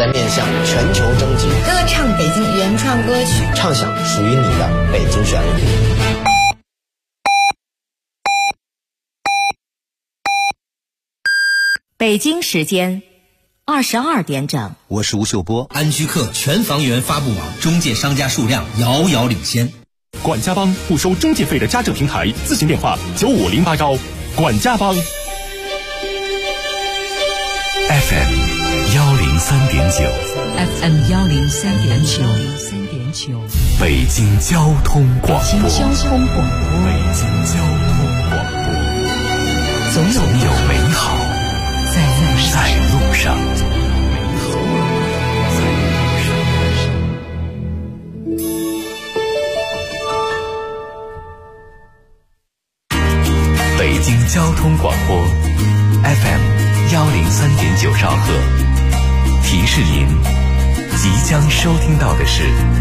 在面向全球征集， 歌唱北京原创歌曲， 唱响属于你的北京旋律。 北京时间22点整， 我是吴秀波。 安居客全房源发布网中介商家数量遥遥领先。 管家帮不收中介费的家政平台，咨询电话9508管家帮。 FM 103.9 FM 103.9 北京交通广播。 北京交通广播，总有美好在路上。 北京交通广播 FM 103.9兆赫，提示您即将收听到的是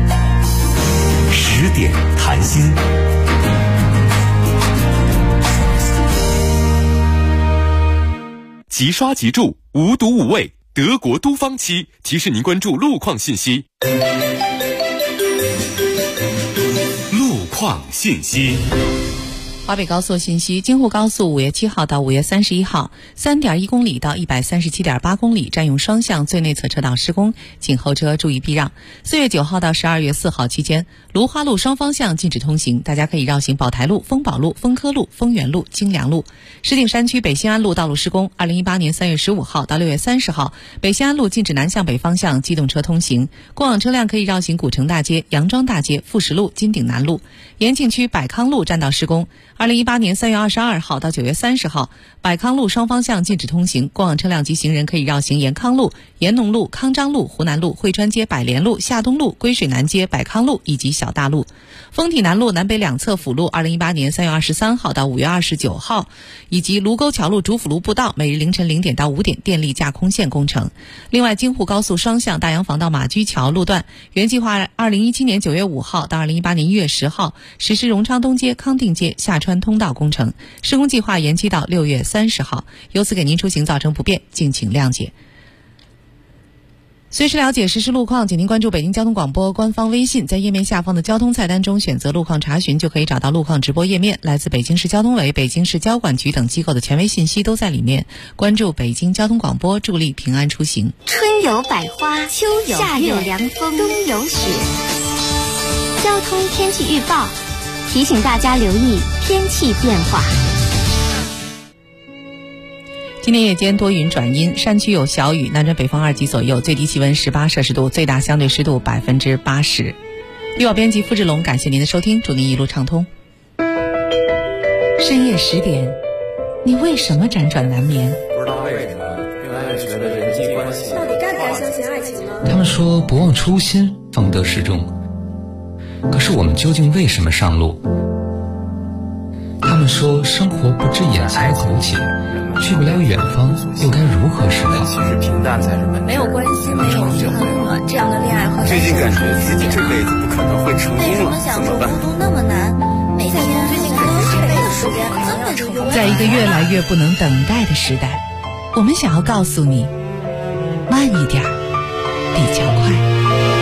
10点谈心。 即刷即住，无毒无味，德国都方漆提示您关注路况信息。路况信息。 华北高速信息：京沪高速5月7号到5月31号，3.1公里到137.8公里占用双向最内侧车道施工，请后车注意避让。4月9号到12月4号期间，芦花路双方向禁止通行，大家可以绕行宝台路、丰宝路、丰科路、丰源路、京良路。石景山区北新安路道路施工，2018年3月15号到6月30号，北新安路禁止南向北方向机动车通行，过往车辆可以绕行古城大街、杨庄大街、富石路、金鼎南路。延庆区百康路占道施工，2018年3月22号到9月30号，百康路双方向禁止通行，过往车辆及行人可以绕行延康路、延农路、康章路、湖南路、汇川街、百联路、夏东路、归水南街、百康路以及小大路。丰体南路南北两侧辅路2018年3月23号到5月29号，以及卢沟桥路主辅路步道每日凌晨0点到5点电力架空线工程。另外，京沪高速双向大洋坊到马驹桥路段原计划2017年9月5号到2018年1月10号实施荣昌东街、康定街下穿通道工程，施工计划延期到6月30号，由此给您出行造成不便，敬请谅解。随时了解实时路况，请您关注北京交通广播官方微信，在页面下方的交通菜单中选择路况查询，就可以找到路况直播页面。来自北京市交通委、北京市交管局等机构的权威信息都在里面。关注北京交通广播，助力平安出行。 春有百花，秋有夏有凉风，冬有雪。交通天气预报提醒大家留意天气变化。 今天夜间多云转阴，山区有小雨，南转北风2级左右，最低气温18摄氏度，最大相对湿度80%。绿网编辑付志龙，感谢您的收听，祝您一路畅通。深夜10点，你为什么辗转难眠？ 不知道为什么，越来越觉得人际关系到底该不该相信爱情呢？ 他们说不忘初心，方得始终。可是我们究竟为什么上路？他们说生活不止眼前苟且，去不了远方，又该如何是好？ 其实平淡才是本质。 没有关系，没有遗憾了，这样的恋爱和最近感觉自己这辈子不可能会成功了，怎么办？ 孤独那么难，每天最近感觉这辈子时间怎么成功？ 在一个越来越不能等待的时代，我们想要告诉你，慢一点，比较快。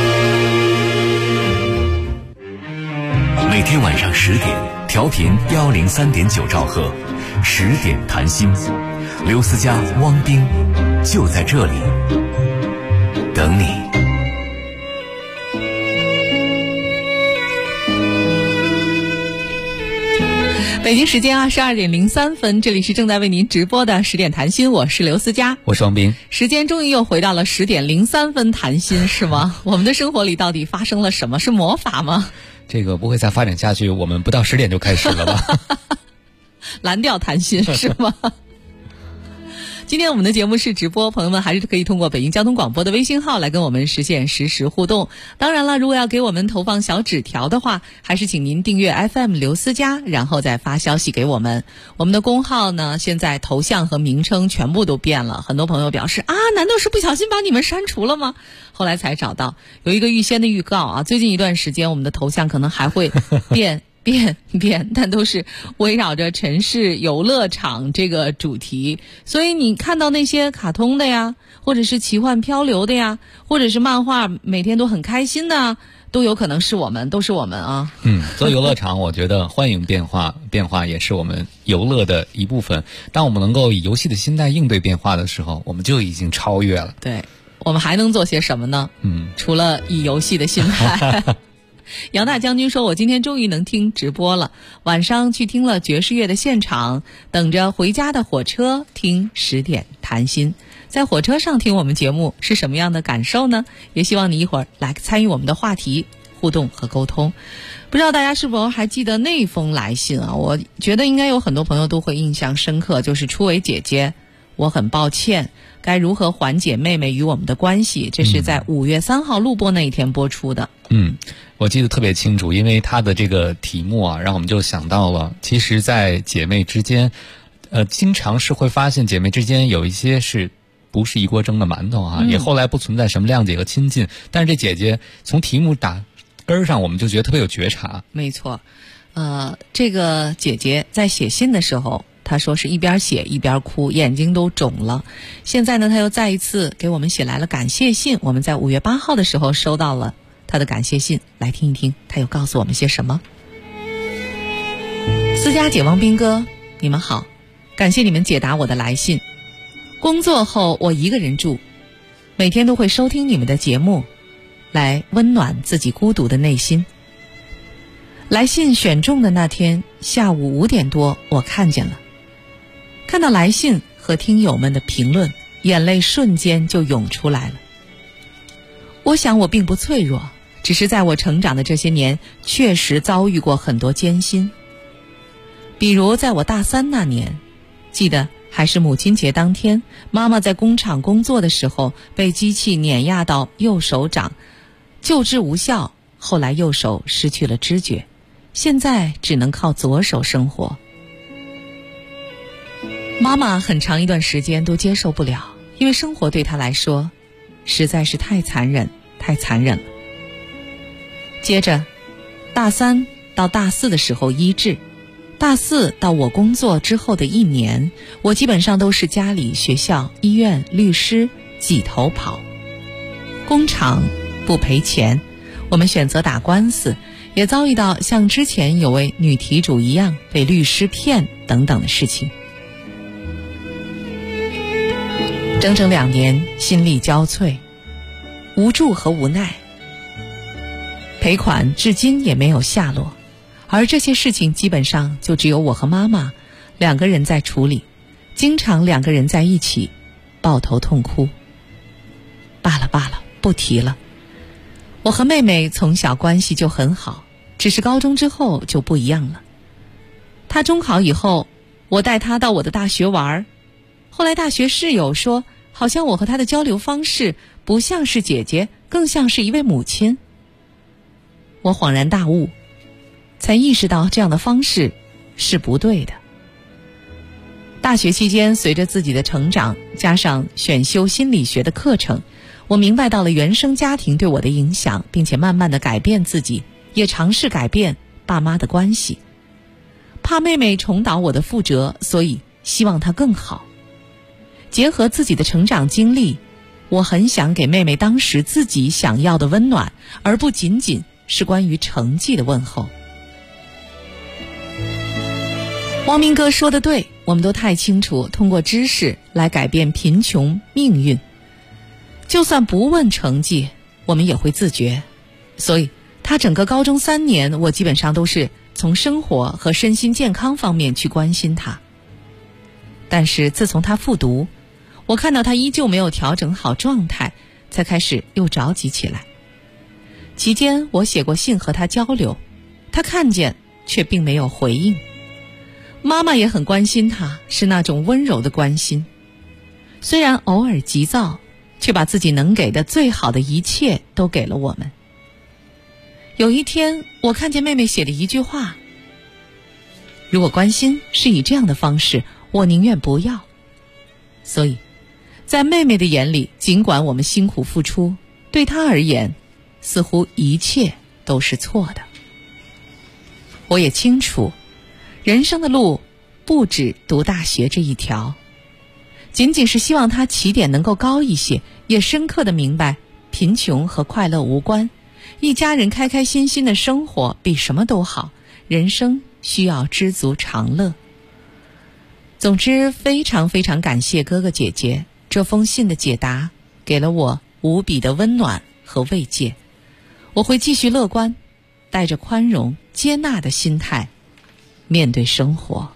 每天晚上10点，调频103.9兆赫，10点谈心，刘思佳、汪冰就在这里等你。 北京时间22点03分，这里是正在为您直播的10点谈心，我是刘思佳， 我是王冰。 时间终于又回到了10点03分谈心，是吗？我们的生活里到底发生了什么？是魔法吗？ 这个不会再发展下去，我们不到10点就开始了吧？ 蓝调谈心是吗？今天我们的节目是直播，朋友们还是可以通过北京交通广播的微信号来跟我们实现实时互动。当然了，如果要给我们投放小纸条的话，还是请您订阅 FM 刘思佳，然后再发消息给我们。我们的公号呢，现在头像和名称全部都变了，很多朋友表示啊，难道是不小心把你们删除了吗？后来才找到有一个预先的预告啊，最近一段时间我们的头像可能还会变但都是围绕着城市游乐场这个主题，所以你看到那些卡通的呀， 或者是奇幻漂流的呀，或者是漫画每天都很开心的，都有可能是我们，都是我们啊。 做游乐场我觉得欢迎变化，变化也是我们游乐的一部分。当我们能够以游戏的心态应对变化的时候，我们就已经超越了。 对，我们还能做些什么呢？除了以游戏的心态。杨大将军说，我今天终于能听直播了，晚上去听了爵士乐的现场，等着回家的火车听10点谈心。在火车上听我们节目是什么样的感受呢？也希望你一会儿来参与我们的话题互动和沟通。不知道大家是否还记得那封来信啊？我觉得应该有很多朋友都会印象深刻，就是初伟姐姐，我很抱歉，该如何缓解妹妹与我们的关系？这是在5月3号录播那一天播出的。 我记得特别清楚，因为她的这个题目啊，让我们就想到了，其实在姐妹之间经常是会发现姐妹之间有一些是不是一锅蒸的馒头啊，也后来不存在什么谅解和亲近，但是这姐姐从题目打根上，我们就觉得特别有觉察。 没错，这个姐姐在写信的时候，她说是一边写一边哭，眼睛都肿了。现在呢，她又再一次给我们写来了感谢信，我们在5月8号的时候收到了她的感谢信，来听一听她又告诉我们些什么。思佳姐、王斌哥，你们好，感谢你们解答我的来信。工作后我一个人住，每天都会收听你们的节目，来温暖自己孤独的内心。来信选中的那天下午5点多，我看见了，看到来信和听友们的评论，眼泪瞬间就涌出来了。我想我并不脆弱，只是在我成长的这些年，确实遭遇过很多艰辛。比如在我大3那年，记得还是母亲节当天，妈妈在工厂工作的时候，被机器碾压到右手掌，救治无效，后来右手失去了知觉，现在只能靠左手生活。妈妈很长一段时间都接受不了，因为生活对她来说实在是太残忍了。接着大3到大4的时候医治，大4到我工作之后的1年，我基本上都是家里、学校、医院、律师挤头跑。工厂不赔钱，我们选择打官司，也遭遇到像之前有位女题主一样被律师骗等等的事情。整整2年，心力交瘁，无助和无奈，赔款至今也没有下落。而这些事情基本上就只有我和妈妈2个人在处理，经常2个人在一起抱头痛哭。罢了，不提了。我和妹妹从小关系就很好，只是高中之后就不一样了。她中考以后，我带她到我的大学玩，后来大学室友说，好像我和她的交流方式不像是姐姐，更像是一位母亲。我恍然大悟，才意识到这样的方式是不对的。大学期间，随着自己的成长，加上选修心理学的课程，我明白到了原生家庭对我的影响，并且慢慢地改变自己，也尝试改变爸妈的关系。怕妹妹重蹈我的覆辙，所以希望她更好。结合自己的成长经历，我很想给妹妹当时自己想要的温暖，而不仅仅是关于成绩的问候。汪明哥说的对，我们都太清楚通过知识来改变贫穷命运，就算不问成绩，我们也会自觉。所以他整个高中3年，我基本上都是从生活和身心健康方面去关心他。但是自从他复读，我看到他依旧没有调整好状态，才开始又着急起来。期间我写过信和他交流，他看见却并没有回应。妈妈也很关心他，是那种温柔的关心，虽然偶尔急躁，却把自己能给的最好的一切都给了我们。有一天，我看见妹妹写的一句话，如果关心是以这样的方式，我宁愿不要。所以在妹妹的眼里，尽管我们辛苦付出，对她而言似乎一切都是错的。我也清楚，人生的路不止读大学这一条， 仅仅是希望他起点能够高一些，也深刻地明白贫穷和快乐无关，一家人开开心心的生活比什么都好，人生需要知足常乐。总之，非常非常感谢哥哥姐姐，这封信的解答给了我无比的温暖和慰藉。我会继续乐观，带着宽容接纳的心态面对生活。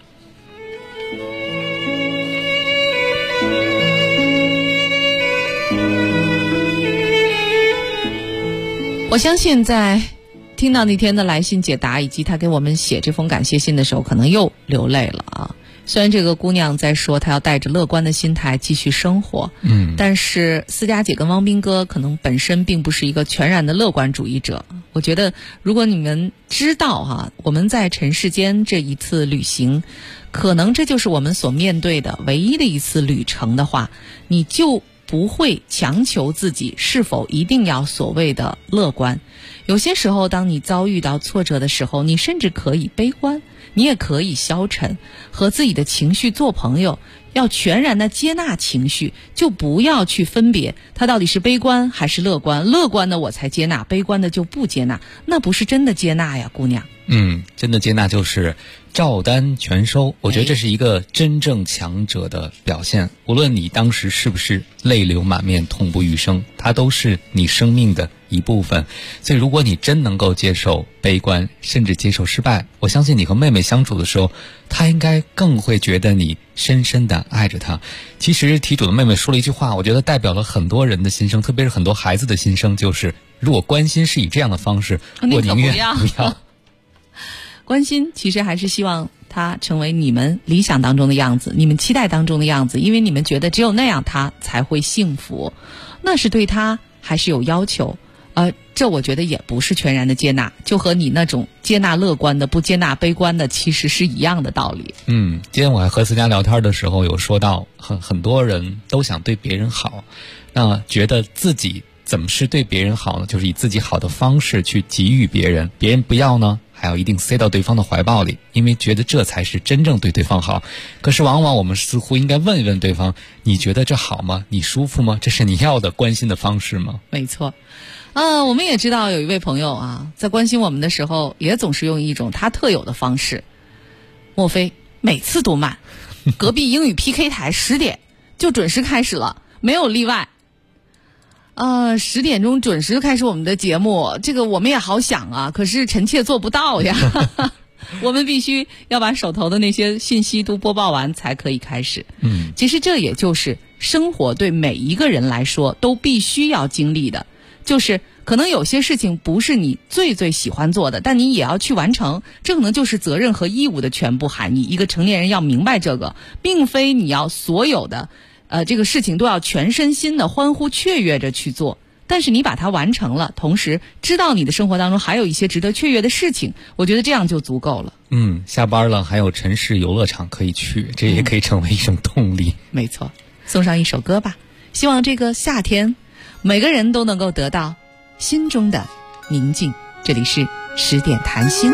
我相信在听到那天的来信解答以及他给我们写这封感谢信的时候，可能又流泪了啊。虽然这个姑娘在说她要带着乐观的心态继续生活，但是思佳姐跟汪斌哥可能本身并不是一个全然的乐观主义者。我觉得如果你们知道我们在尘世间这一次旅行，可能这就是我们所面对的唯一的一次旅程的话，你就不会强求自己是否一定要所谓的乐观。有些时候当你遭遇到挫折的时候，你甚至可以悲观，你也可以消沉，和自己的情绪做朋友，要全然的接纳情绪，就不要去分别它到底是悲观还是乐观，乐观的我才接纳，悲观的就不接纳，那不是真的接纳呀，姑娘。 真的接纳就是照单全收，我觉得这是一个真正强者的表现。无论你当时是不是泪流满面痛不欲生，它都是你生命的一部分。所以如果你真能够接受悲观，甚至接受失败，我相信你和妹妹相处的时候，她应该更会觉得你深深的爱着她。其实题主的妹妹说了一句话，我觉得代表了很多人的心声，特别是很多孩子的心声，就是如果关心是以这样的方式，我宁愿不要。 关心其实还是希望他成为你们理想当中的样子，你们期待当中的样子，因为你们觉得只有那样他才会幸福，那是对他还是有要求。这我觉得也不是全然的接纳，就和你那种接纳乐观的不接纳悲观的其实是一样的道理。 今天我还和思佳聊天的时候有说到，很多人都想对别人好，那觉得自己怎么是对别人好呢？就是以自己好的方式去给予别人，别人不要呢，还要一定塞到对方的怀抱里，因为觉得这才是真正对对方好。可是往往我们似乎应该问一问对方，你觉得这好吗？你舒服吗？这是你要的关心的方式吗？ 没错。我们也知道有一位朋友在关心我们的时候，也总是用一种他特有的方式。莫非每次都慢？隔壁英语 PK 台10点就准时开始了，没有例外。10点钟准时开始我们的节目，这个我们也好想啊，可是臣妾做不到呀。我们必须要把手头的那些信息都播报完才可以开始。其实这也就是生活对每一个人来说都必须要经历的，就是可能有些事情不是你最最喜欢做的，但你也要去完成，这可能就是责任和义务的全部含义。一个成年人要明白这个，并非你要所有的这个事情都要全身心的欢呼雀跃着去做，但是你把它完成了，同时知道你的生活当中还有一些值得雀跃的事情，我觉得这样就足够了。 下班了还有城市游乐场可以去，这也可以成为一种动力。 没错，送上一首歌吧，希望这个夏天每个人都能够得到心中的宁静。这里是10点谈心。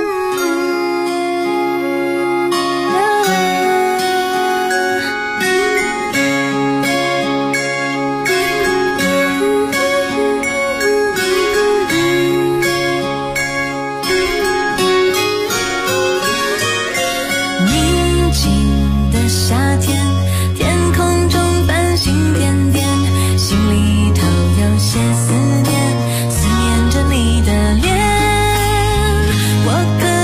思念着你的脸，我可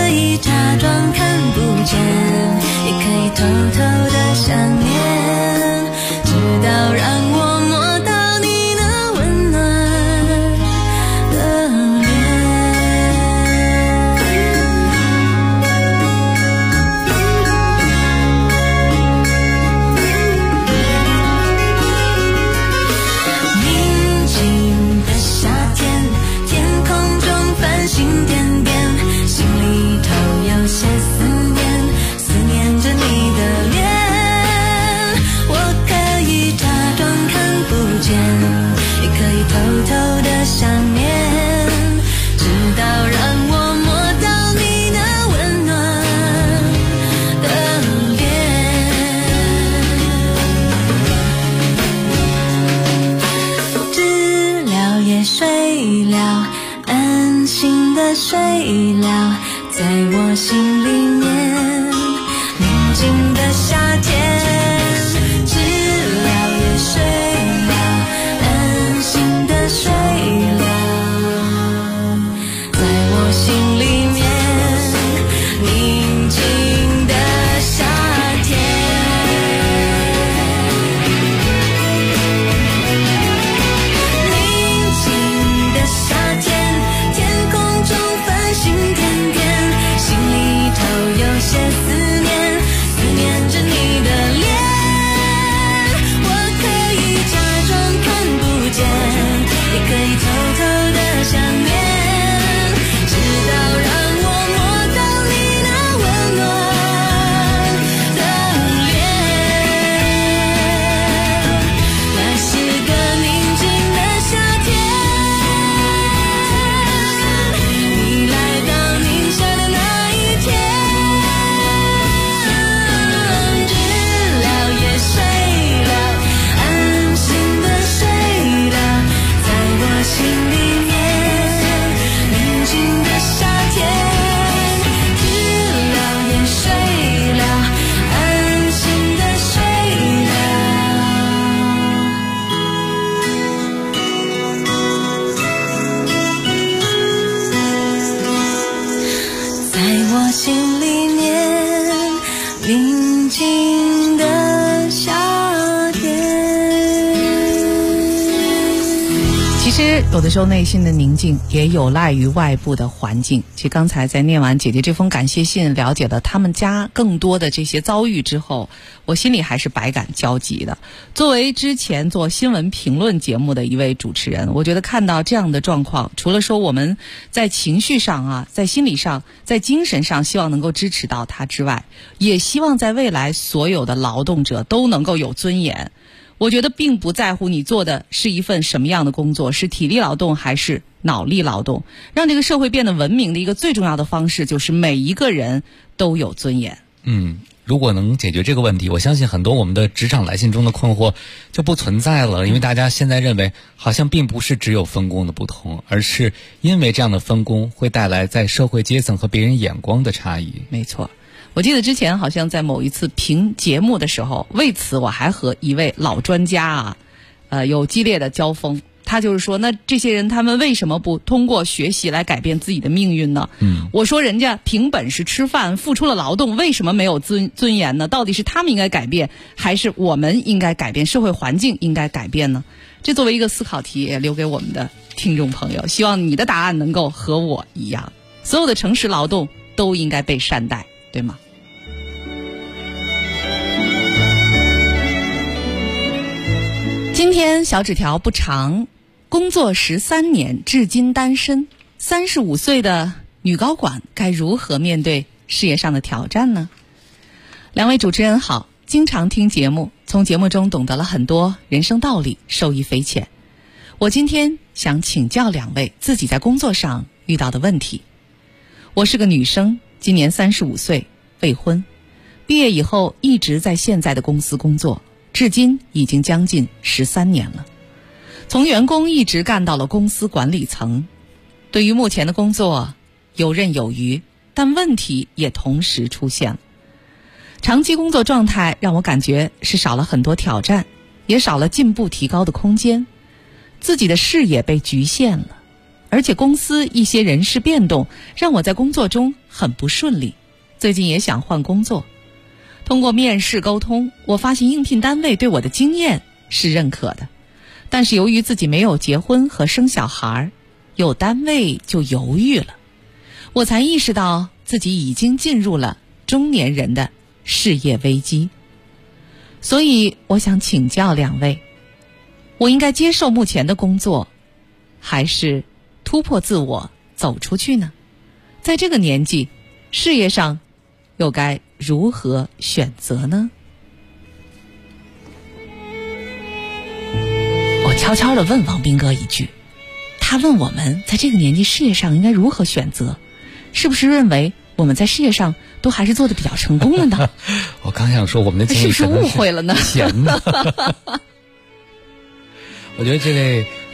睡了，安心的睡了，在我心里面，宁静的夏天。知了也睡了，安心的睡了，在我心里面，宁静的夏天。宁静的夏天，天空中繁星点点，心里头有些思念，思念着你的脸。我可以假装看不见，也可以偷偷的想念，直到让我摸到你那温暖的脸。那是个宁静的夏天，你来到宁夏的那一天。知了也睡了，安心的睡了，在我心里面，宁静的夏天。知了也睡了，安心的睡了，在我心里面，宁静的夏天。 其实有的时候内心的宁静也有赖于外部的环境。其实刚才在念完姐姐这封感谢信，了解了他们家更多的这些遭遇之后，我心里还是百感交集的。作为之前做新闻评论节目的一位主持人，我觉得看到这样的状况，除了说我们在情绪上啊，在心理上，在精神上希望能够支持到他之外，也希望在未来所有的劳动者都能够有尊严。我觉得并不在乎你做的是一份什么样的工作，是体力劳动还是脑力劳动，让这个社会变得文明的一个最重要的方式就是每一个人都有尊严。 如果能解决这个问题，我相信很多我们的职场来信中的困惑就不存在了，因为大家现在认为好像并不是只有分工的不同，而是因为这样的分工会带来在社会阶层和别人眼光的差异。 没错，我记得之前好像在某一次评节目的时候，为此我还和一位老专家有激烈的交锋。他就是说，那这些人他们为什么不通过学习来改变自己的命运呢？我说人家凭本事吃饭，付出了劳动，为什么没有尊严呢？到底是他们应该改变，还是我们应该改变，社会环境应该改变呢？这作为一个思考题也留给我们的听众朋友，希望你的答案能够和我一样，所有的诚实劳动都应该被善待，对吗？今天小纸条不长，工作13年，至今单身，35岁的女高管该如何面对事业上的挑战呢？两位主持人好，经常听节目，从节目中懂得了很多人生道理，受益匪浅。我今天想请教两位自己在工作上遇到的问题。我是个女生，今年35岁，未婚，毕业以后一直在现在的公司工作，至今已经将近13年了，从员工一直干到了公司管理层。对于目前的工作游刃有余，但问题也同时出现了。长期工作状态让我感觉是少了很多挑战，也少了进步提高的空间，自己的视野被局限了，而且公司一些人事变动让我在工作中很不顺利，最近也想换工作。通过面试沟通，我发现应聘单位对我的经验是认可的，但是由于自己没有结婚和生小孩，有单位就犹豫了。我才意识到自己已经进入了中年人的事业危机。所以我想请教两位，我应该接受目前的工作，还是突破自我走出去呢？在这个年纪，事业上又该如何选择呢？我悄悄地问王斌哥一句，他问我们在这个年纪事业上应该如何选择，是不是认为我们在事业上都还是做得比较成功了呢？ 我刚想说我们的经历是不是误会了呢？ 钱呢？我觉得这位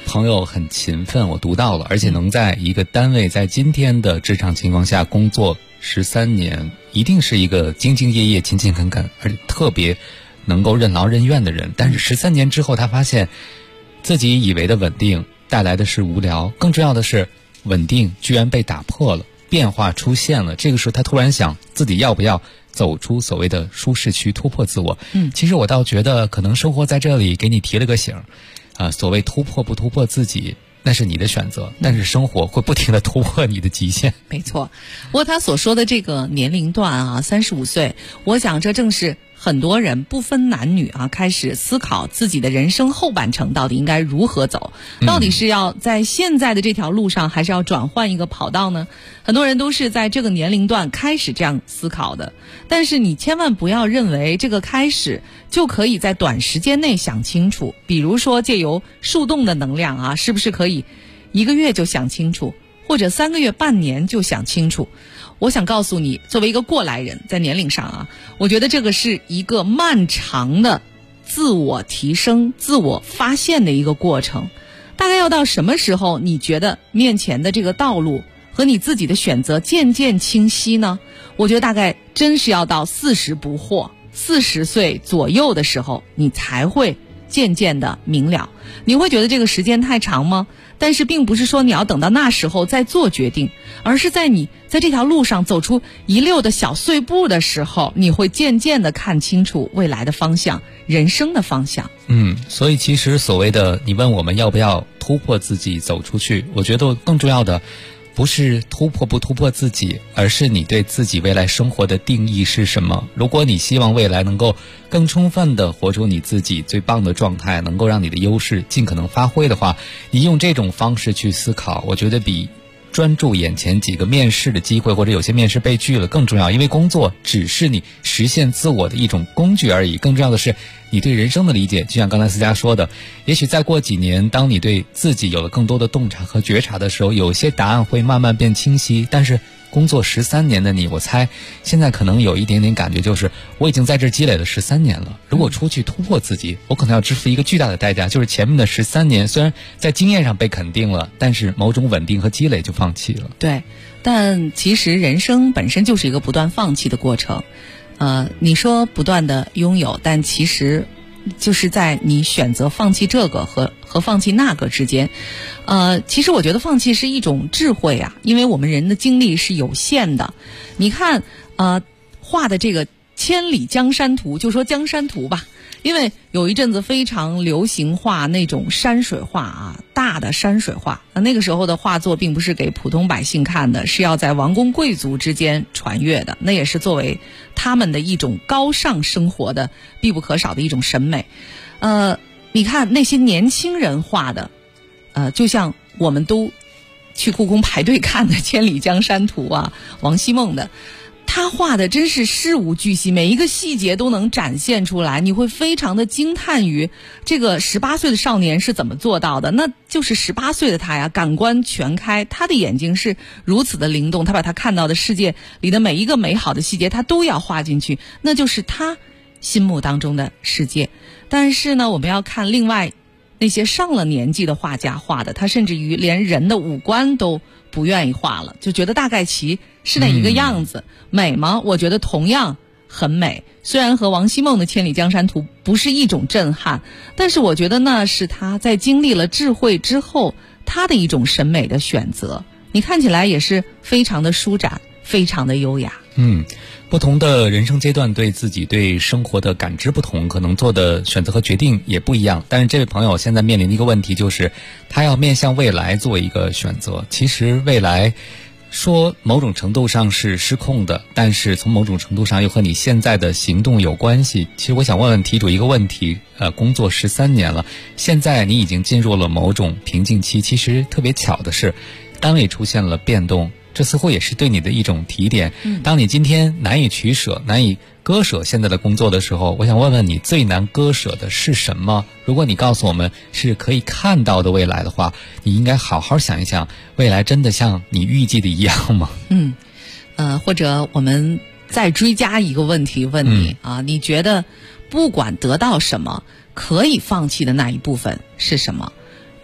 朋友很勤奋，我读到了，而且能在一个单位在今天的职场情况下工作13年，一定是一个兢兢业业、勤勤恳恳，而且特别能够任劳任怨的人。但是13年之后，他发现自己以为的稳定带来的是无聊，更重要的是稳定居然被打破了，变化出现了。这个时候他突然想自己要不要走出所谓的舒适区，突破自我。其实我倒觉得可能生活在这里给你提了个醒，所谓突破不突破自己那是你的选择，但是生活会不停地突破你的极限。 没错，不过他所说的这个年龄段啊，35岁，我想这正是很多人不分男女啊，开始思考自己的人生后半程到底应该如何走，到底是要在现在的这条路上，还是要转换一个跑道呢？很多人都是在这个年龄段开始这样思考的，但是你千万不要认为这个开始就可以在短时间内想清楚。比如说借由树洞的能量啊，是不是可以1个月就想清楚，或者3个月、半年就想清楚？我想告诉你，作为一个过来人，在年龄上啊，我觉得这个是一个漫长的自我提升、自我发现的一个过程。大概要到什么时候，你觉得面前的这个道路和你自己的选择渐渐清晰呢？我觉得大概真是要到40不惑，40岁左右的时候，你才会渐渐的明了。你会觉得这个时间太长吗？但是并不是说你要等到那时候再做决定，而是在你在这条路上走出一溜的小碎步的时候，你会渐渐的看清楚未来的方向，人生的方向。 所以其实所谓的你问我们要不要突破自己走出去，我觉得更重要的不是突破不突破自己，而是你对自己未来生活的定义是什么。如果你希望未来能够更充分地活出你自己最棒的状态，能够让你的优势尽可能发挥的话，你用这种方式去思考，我觉得比专注眼前几个面试的机会，或者有些面试被拒了更重要。因为工作只是你实现自我的一种工具而已，更重要的是你对人生的理解。就像刚才思佳说的，也许再过几年，当你对自己有了更多的洞察和觉察的时候，有些答案会慢慢变清晰。但是工作13年的你，我猜现在可能有一点点感觉，就是我已经在这积累了13年了，如果出去突破自己，我可能要支付一个巨大的代价，就是前面的13年虽然在经验上被肯定了，但是某种稳定和积累就放弃了。 对，但其实人生本身就是一个不断放弃的过程。你说不断的拥有，但其实就是在你选择放弃这个和放弃那个之间。其实我觉得放弃是一种智慧啊，因为我们人的精力是有限的。你看画的这个千里江山图，就说江山图吧，因为有一阵子非常流行画那种山水画啊，大的山水画。那个时候的画作并不是给普通百姓看的，是要在王公贵族之间传阅的，那也是作为他们的一种高尚生活的必不可少的一种审美。你看那些年轻人画的，就像我们都去故宫排队看的《千里江山图》啊，王希孟的，他画的真是事无巨细，每一个细节都能展现出来，你会非常的惊叹于这个18岁的少年是怎么做到的。那就是18岁的他呀，感官全开，他的眼睛是如此的灵动，他把他看到的世界里的每一个美好的细节他都要画进去，那就是他心目当中的世界。但是呢，我们要看另外那些上了年纪的画家画的，他甚至于连人的五官都不愿意画了，就觉得大概其是那一个样子。美吗？我觉得同样很美，虽然和王希孟的《千里江山图》不是一种震撼，但是我觉得那是他在经历了智慧之后他的一种审美的选择。你看起来也是非常的舒展，非常的优雅。 不同的人生阶段对自己对生活的感知不同，可能做的选择和决定也不一样。但是这位朋友现在面临的一个问题就是，他要面向未来做一个选择。其实未来说某种程度上是失控的，但是从某种程度上又和你现在的行动有关系。其实我想问问题主一个问题，工作13年了，现在你已经进入了某种瓶颈期，其实特别巧的是单位出现了变动，这似乎也是对你的一种提点。当你今天难以取舍，难以割舍现在的工作的时候，我想问问你最难割舍的是什么？如果你告诉我们是可以看到的未来的话，你应该好好想一想，未来真的像你预计的一样吗？ 或者我们再追加一个问题问你啊，你觉得不管得到什么，可以放弃的那一部分是什么？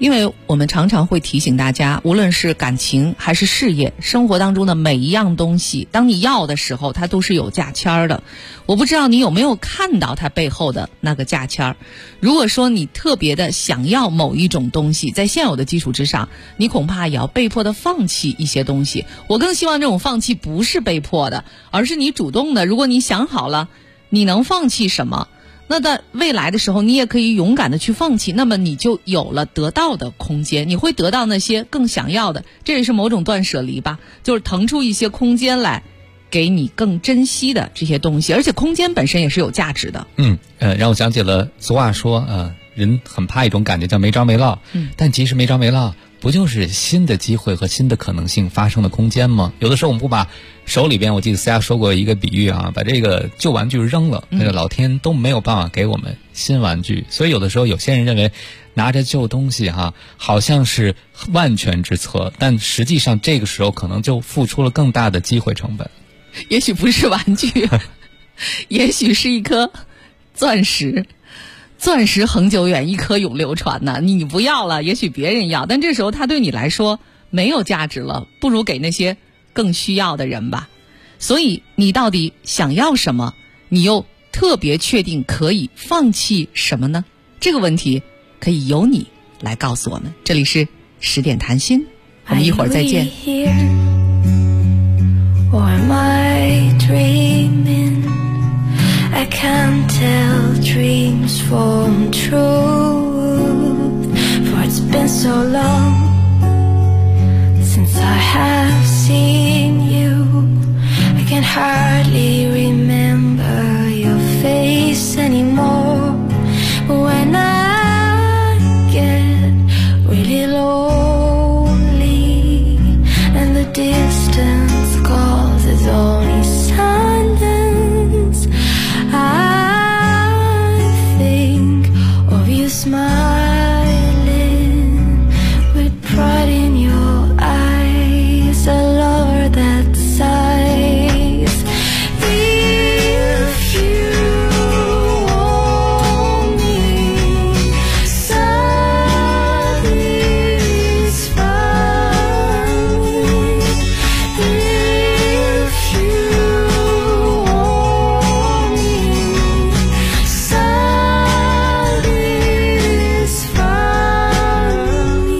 因为我们常常会提醒大家，无论是感情还是事业，生活当中的每一样东西，当你要的时候，它都是有价签的。我不知道你有没有看到它背后的那个价签。如果说你特别的想要某一种东西，在现有的基础之上，你恐怕也要被迫的放弃一些东西。我更希望这种放弃不是被迫的，而是你主动的。如果你想好了你能放弃什么，那在未来的时候你也可以勇敢的去放弃，那么你就有了得到的空间，你会得到那些更想要的。这也是某种断舍离吧，就是腾出一些空间来给你更珍惜的这些东西，而且空间本身也是有价值的。 让我想起了俗话说人很怕一种感觉叫没着没落，但其实没着没落不就是新的机会和新的可能性发生的空间吗？有的时候我们不把手里边，我记得思佳说过一个比喻把这个旧玩具扔了，那个老天都没有办法给我们新玩具。所以有的时候有些人认为拿着旧东西好像是万全之策，但实际上这个时候可能就付出了更大的机会成本。 也许不是玩具也许是一颗钻石，钻石恒久远，一颗永流传呢。你不要了，也许别人要，但这时候它对你来说没有价值了，不如给那些更需要的人吧。所以你到底想要什么？你又特别确定可以放弃什么呢？这个问题可以由你来告诉我们。这里是10点谈心，我们一会儿再见。 Or am I dreaming? I can't tell dreams from truth, for it's been so long since I have seen you. I can hardly remember your face anymore. But when I get really lonely and the distance causes only silence, I think of you smiling with pride in your eyes, a lover that sighs. If you want me, satisfy me. If you want me, satisfy me.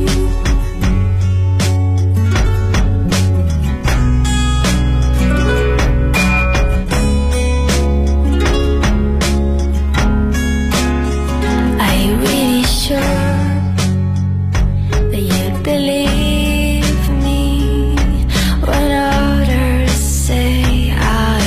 Are you really sure that you'd believe me when others say I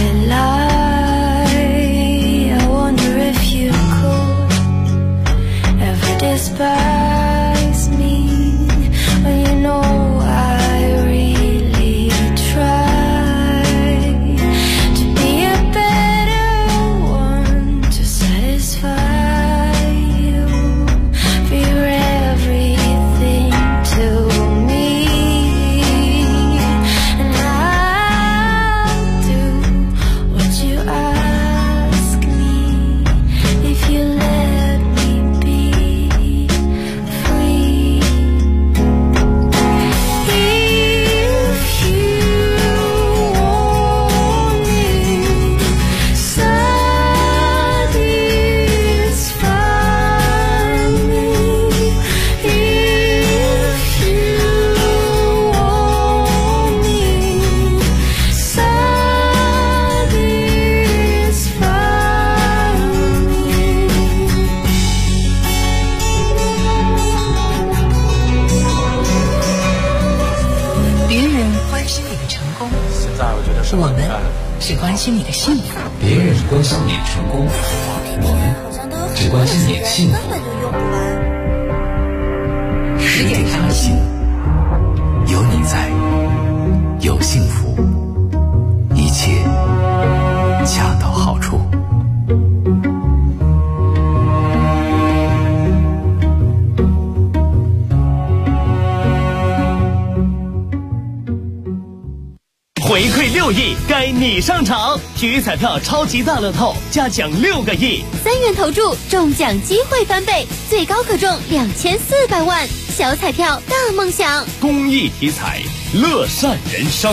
lie? I wonder if you could ever despise me when you know I really try to be a better one to satisfy you. For you're everything to me, and I'll do what you ask me if you let me be free. If you want me, satisfy me. If you want me, satisfy me. 别人关心你的成功，我们只关心你的幸福。 别人关心你的成功，我们只关心你的幸福。 10点谈心，有你在，有幸福，一切恰到好处。 回回馈6亿，该你上场！体育彩票超级大乐透加奖6个亿 ，3元投注中奖机会翻倍，最高可中2400万。小彩票大梦想， 公益体彩，乐善人生。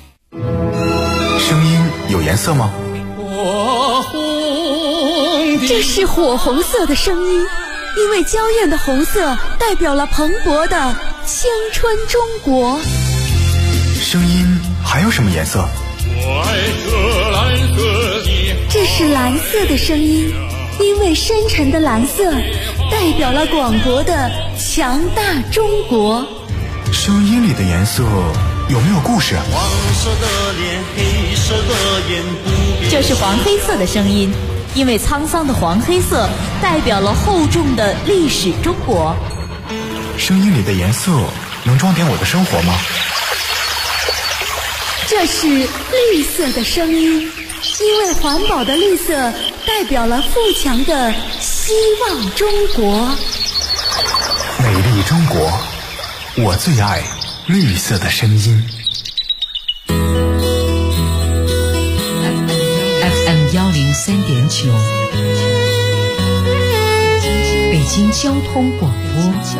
声音有颜色吗？ 火红， 这是火红色的声音，因为娇艳的红色代表了蓬勃的青春中国。 声音还有什么颜色？ 我爱这蓝色的， 这是蓝色的声音，因为深沉的蓝色代表了广博的强大中国。 声音里的颜色有没有故事？ 黄色的脸，黑色的眼，不变。 这是黄黑色的声音，因为沧桑的黄黑色代表了厚重的历史中国。 声音里的颜色能装点我的生活吗？ 这是绿色的声音，因为环保的绿色代表了富强的希望中国。 美丽中国，我最爱绿色的声音。 FM 103.9，北京交通广播，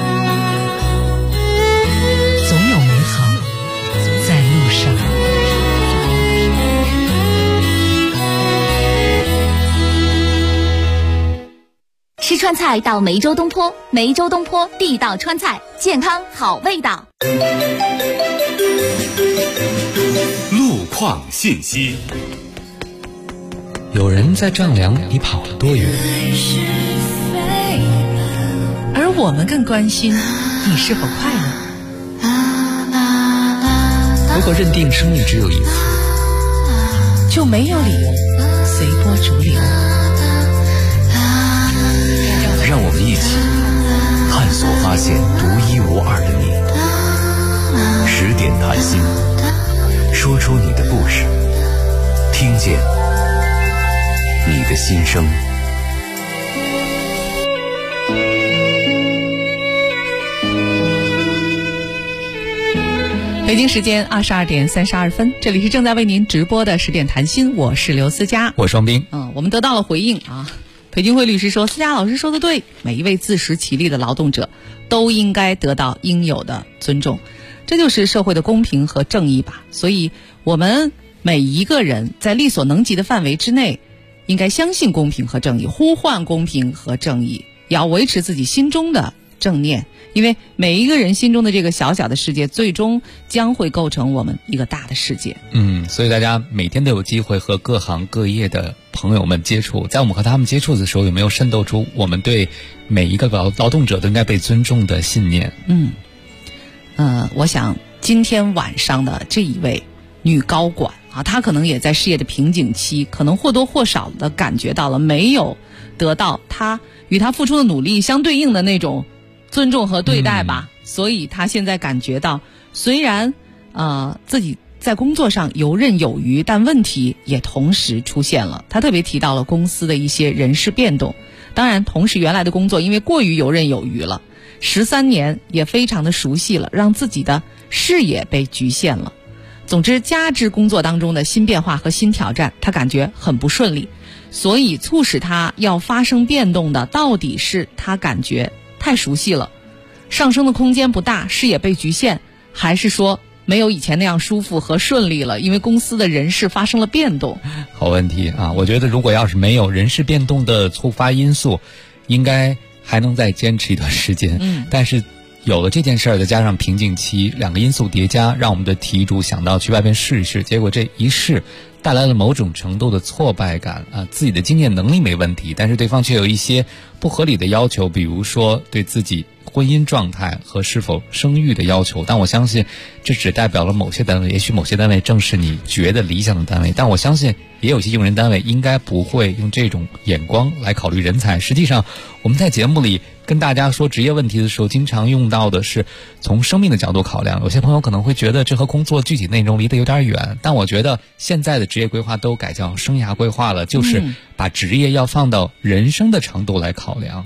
总有美好在路上。 吃川菜到梅州东坡，梅州东坡地道川菜，健康好味道。 路况信息。 有人在丈量你跑了多远， 而我们更关心你是否快乐。 如果认定生命只有一次， 就没有理由随波逐流。 让我们一起探索发现独一无二的你。10点谈心，说出你的故事，听见你的心声。 北京时间22点32分，这里是正在为您直播的10点谈心，我是刘思佳， 我双冰。 我们得到了回应啊。裴金辉律师说，思佳老师说的对，每一位自食其力的劳动者都应该得到应有的尊重，这就是社会的公平和正义吧。所以我们每一个人在力所能及的范围之内，应该相信公平和正义，呼唤公平和正义，也要维持自己心中的正念，因为每一个人心中的这个小小的世界，最终将会构成我们一个大的世界。 所以大家每天都有机会和各行各业的朋友们接触，在我们和他们接触的时候，有没有渗透出我们对每一个劳动者都应该被尊重的信念？ 我想今天晚上的这一位女高管啊，她可能也在事业的瓶颈期，可能或多或少的感觉到了没有得到她与她付出的努力相对应的那种尊重和对待吧，所以她现在感觉到，虽然自己在工作上游刃有余，但问题也同时出现了。她特别提到了公司的一些人事变动，当然同时原来的工作因为过于游刃有余了，13年也非常的熟悉了，让自己的视野被局限了。总之，加之工作当中的新变化和新挑战，她感觉很不顺利，所以促使她要发生变动的，到底是她感觉太熟悉了，上升的空间不大，视野被局限，还是说没有以前那样舒服和顺利了，因为公司的人事发生了变动？ 好问题啊！我觉得如果要是没有人事变动的触发因素，应该还能再坚持一段时间。但是有了这件事儿，再加上瓶颈期，2个因素叠加，让我们的题主想到去外边试一试，结果这一试带来了某种程度的挫败感啊，自己的经验能力没问题，但是对方却有一些不合理的要求，比如说对自己婚姻状态和是否生育的要求。但我相信这只代表了某些单位，也许某些单位正是你觉得理想的单位，但我相信也有些用人单位应该不会用这种眼光来考虑人才。实际上我们在节目里跟大家说职业问题的时候，经常用到的是从生命的角度考量。有些朋友可能会觉得这和工作具体内容离得有点远，但我觉得现在的职业规划都改叫生涯规划了，就是把职业要放到人生的程度来考量。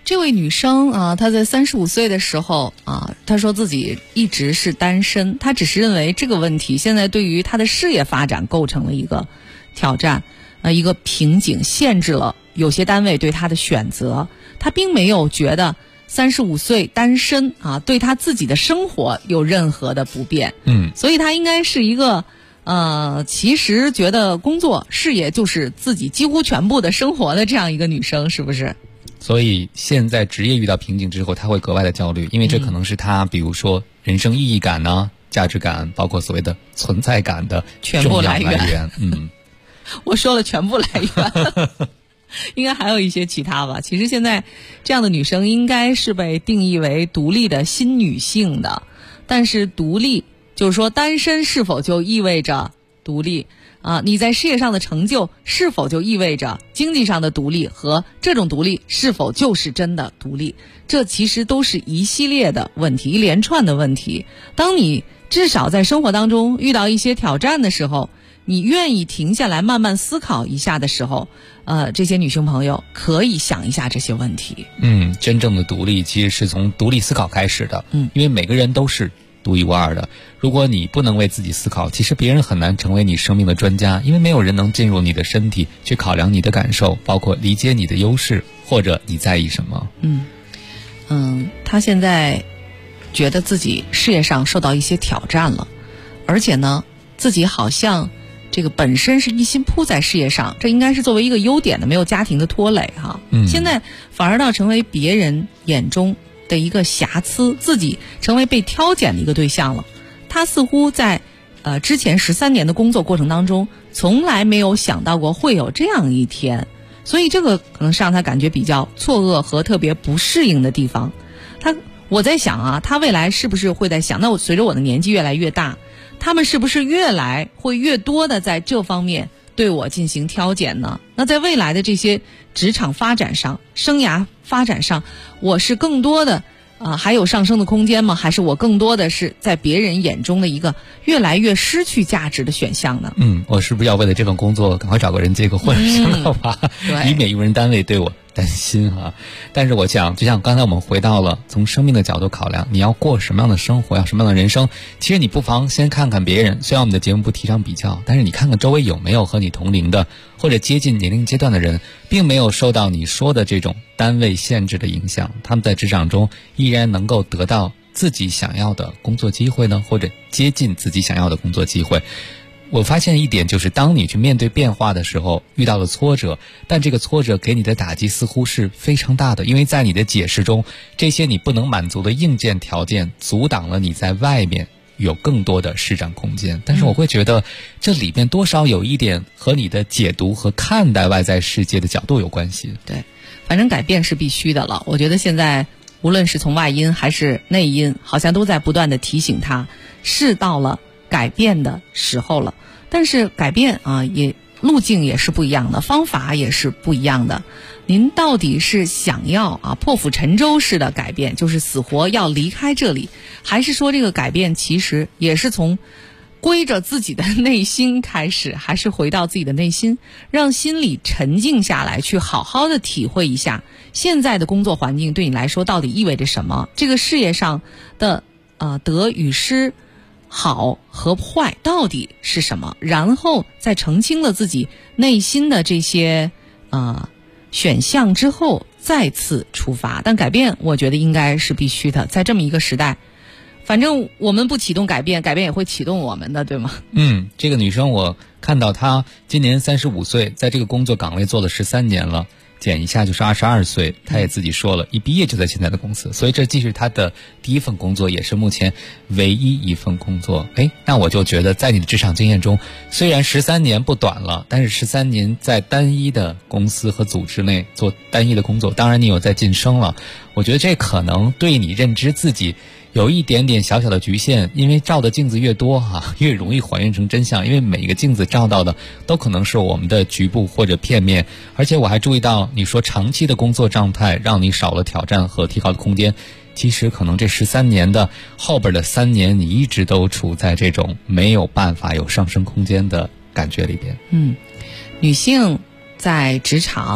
这位女生啊，她在35岁的时候啊，她说自己一直是单身，她只是认为这个问题现在对于她的事业发展构成了一个挑战，一个瓶颈，限制了有些单位对她的选择。她并没有觉得35岁单身啊，对她自己的生活有任何的不便。所以她应该是一个其实觉得工作事业就是自己几乎全部的生活的这样一个女生，是不是？ 所以现在职业遇到瓶颈之后，她会格外的焦虑，因为这可能是她比如说人生意义感呢、价值感，包括所谓的存在感的全部来源。 我说了全部来源应该还有一些其他吧。其实现在这样的女生应该是被定义为独立的新女性的，但是独立就是说单身是否就意味着独立啊？你在事业上的成就是否就意味着经济上的独立，和这种独立是否就是真的独立？这其实都是一系列的问题，一连串的问题。当你至少在生活当中遇到一些挑战的时候，你愿意停下来慢慢思考一下的时候，这些女性朋友可以想一下这些问题。 真正的独立其实是从独立思考开始的。因为每个人都是独一无二的。如果你不能为自己思考，其实别人很难成为你生命的专家，因为没有人能进入你的身体去考量你的感受，包括理解你的优势或者你在意什么。 她现在觉得自己事业上受到一些挑战了，而且呢，自己好像这个本身是一心扑在事业上，这应该是作为一个优点的，没有家庭的拖累哈。现在反而到成为别人眼中的一个瑕疵，自己成为被挑拣的一个对象了。他似乎在之前13年的工作过程当中，从来没有想到过会有这样一天，所以这个可能是让他感觉比较错愕和特别不适应的地方。我在想啊，他未来是不是会在想，那随着我的年纪越来越大，他们是不是会越多的在这方面对我进行挑拣呢？那在未来的这些职场发展上、生涯发展上，我是更多的还有上升的空间吗？还是我更多的是在别人眼中的一个越来越失去价值的选项呢？ 我是不是要为了这份工作赶快找个人结个婚，知道吧？以免用人单位对我担心啊。但是我想，就像刚才我们回到了从生命的角度考量，你要过什么样的生活，要什么样的人生，其实你不妨先看看别人。虽然我们的节目不提倡比较，但是你看看周围有没有和你同龄的或者接近年龄阶段的人，并没有受到你说的这种单位限制的影响，他们在职场中依然能够得到自己想要的工作机会呢，或者接近自己想要的工作机会。我发现一点，就是当你去面对变化的时候，遇到了挫折，但这个挫折给你的打击似乎是非常大的，因为在你的解释中，这些你不能满足的硬件条件阻挡了你在外面有更多的施展空间。但是我会觉得这里面多少有一点和你的解读和看待外在世界的角度有关系。 对，反正改变是必须的了。我觉得现在无论是从外因还是内因，好像都在不断的提醒他，是到了改变的时候了。但是改变也路径也是不一样的，方法也是不一样的。您到底是想要破釜沉舟式的改变，就是死活要离开这里，还是说这个改变其实也是从归着自己的内心开始，还是回到自己的内心，让心里沉静下来，去好好的体会一下现在的工作环境对你来说到底意味着什么，这个事业上的得与失，好和坏到底是什么，然后在澄清了自己内心的这些选项之后再次出发。但改变我觉得应该是必须的，在这么一个时代，反正我们不启动改变，改变也会启动我们的，对吗？ 这个女生我看到她今年35岁，在这个工作岗位做了13年了，减一下就是22岁，她也自己说了，一毕业就在现在的公司，所以这既是她的第一份工作，也是目前唯一一份工作。那我就觉得在你的职场经验中，虽然13年不短了，但是13年在单一的公司和组织内做单一的工作，当然你有在晋升了，我觉得这可能对你认知自己有一点点小小的局限，因为照的镜子越多越容易还原成真相，因为每一个镜子照到的都可能是我们的局部或者片面。而且我还注意到你说长期的工作状态让你少了挑战和提高的空间，其实可能这13年的后边的3年你一直都处在这种没有办法有上升空间的感觉里边。 女性在职场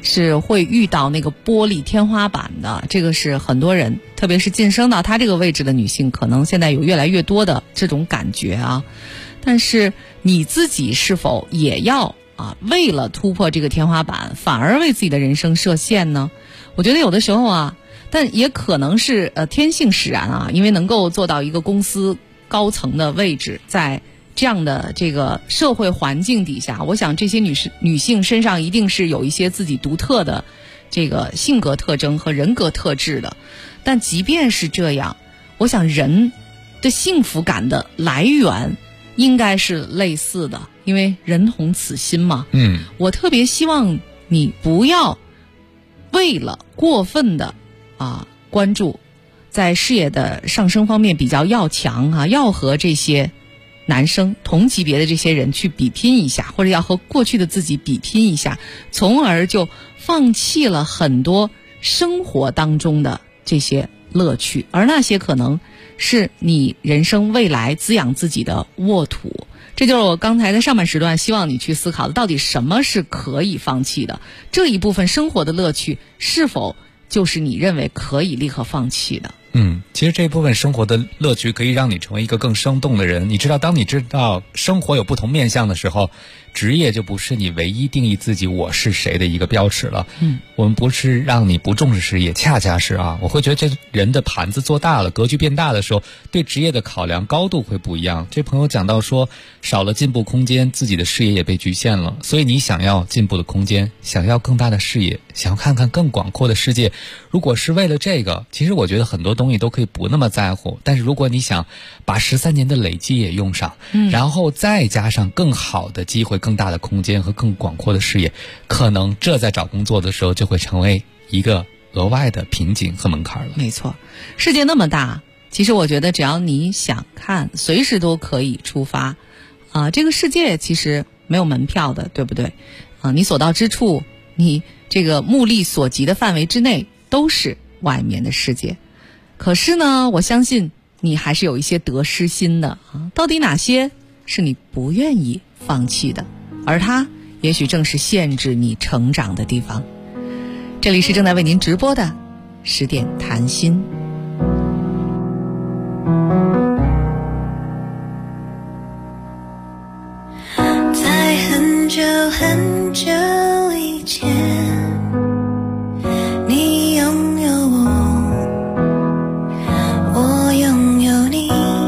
是会遇到那个玻璃天花板的，这个是很多人，特别是晋升到她这个位置的女性，可能现在有越来越多的这种感觉啊。但是你自己是否也要为了突破这个天花板，反而为自己的人生设限呢？我觉得有的时候但也可能是天性使然因为能够做到一个公司高层的位置，在这样的这个社会环境底下，我想这些女性身上一定是有一些自己独特的这个性格特征和人格特质的。但即便是这样，我想人的幸福感的来源应该是类似的，因为人同此心嘛。我特别希望你不要为了过分的关注在事业的上升方面比较要强要和这些男生同级别的这些人去比拼一下，或者要和过去的自己比拼一下，从而就放弃了很多生活当中的这些乐趣，而那些可能是你人生未来滋养自己的沃土。这就是我刚才的上半时段希望你去思考的，到底什么是可以放弃的，这一部分生活的乐趣是否就是你认为可以立刻放弃的。 其实这一部分生活的乐趣可以让你成为一个更生动的人。你知道，当你知道生活有不同面向的时候，职业就不是你唯一定义自己我是谁的一个标尺了。我们不是让你不重视事业，恰恰是我会觉得这人的盘子做大了，格局变大的时候，对职业的考量高度会不一样。这朋友讲到说，少了进步空间，自己的视野也被局限了。所以你想要进步的空间，想要更大的视野，想要看看更广阔的世界，如果是为了这个，其实我觉得很多东西都可以不那么在乎。但是如果你想把13年的累积也用上，然后再加上更好的机会、更大的空间和更广阔的视野，可能这在找工作的时候就会成为一个额外的瓶颈和门槛了。 没错，世界那么大，其实我觉得只要你想看，随时都可以出发这个世界其实没有门票的，对不对你所到之处，你这个目力所及的范围之内都是外面的世界。可是呢，我相信你还是有一些得失心的到底哪些是你不愿意放弃的，而它也许正是限制你成长的地方。这里是正在为您直播的10点谈心。 在很久很久以前，你拥有我拥有你。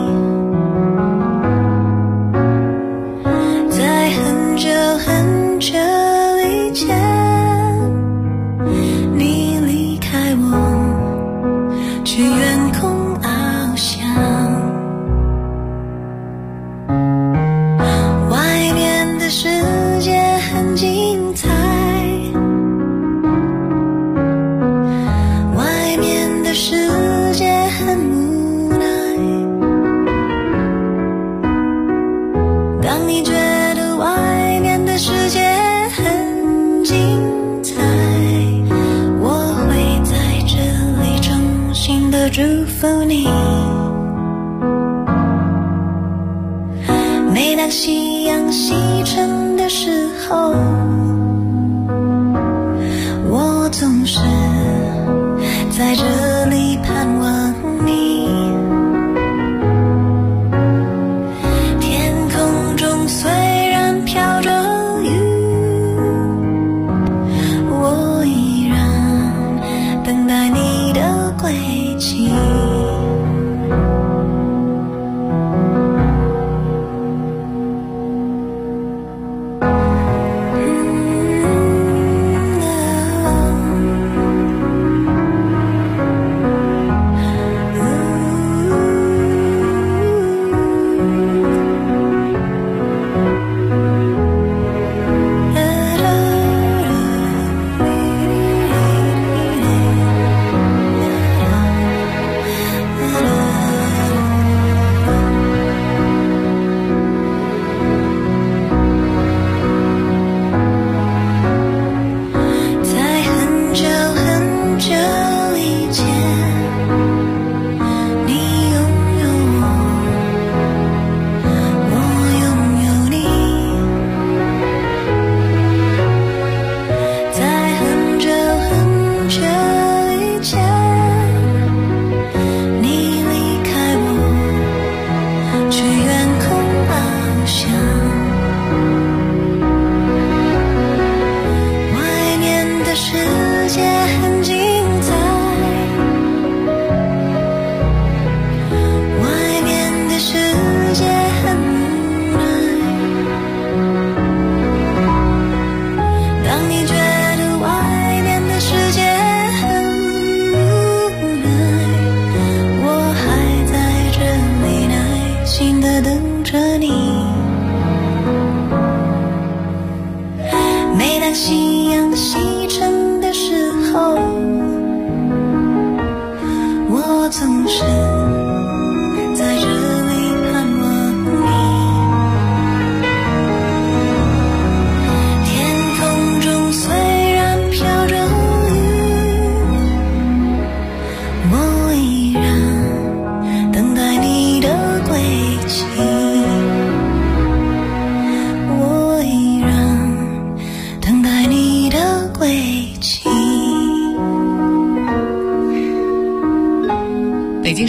在很久很久以前，你离开我，去远空翱翔。外面的世界很精彩，外面的世界很无奈。当你觉得外面的世界很精彩，我会在这里衷心的祝福你。每当夕阳西沉的时候，我总是在这里盼望你。天空中虽然飘着雨，我依然等待你的归期。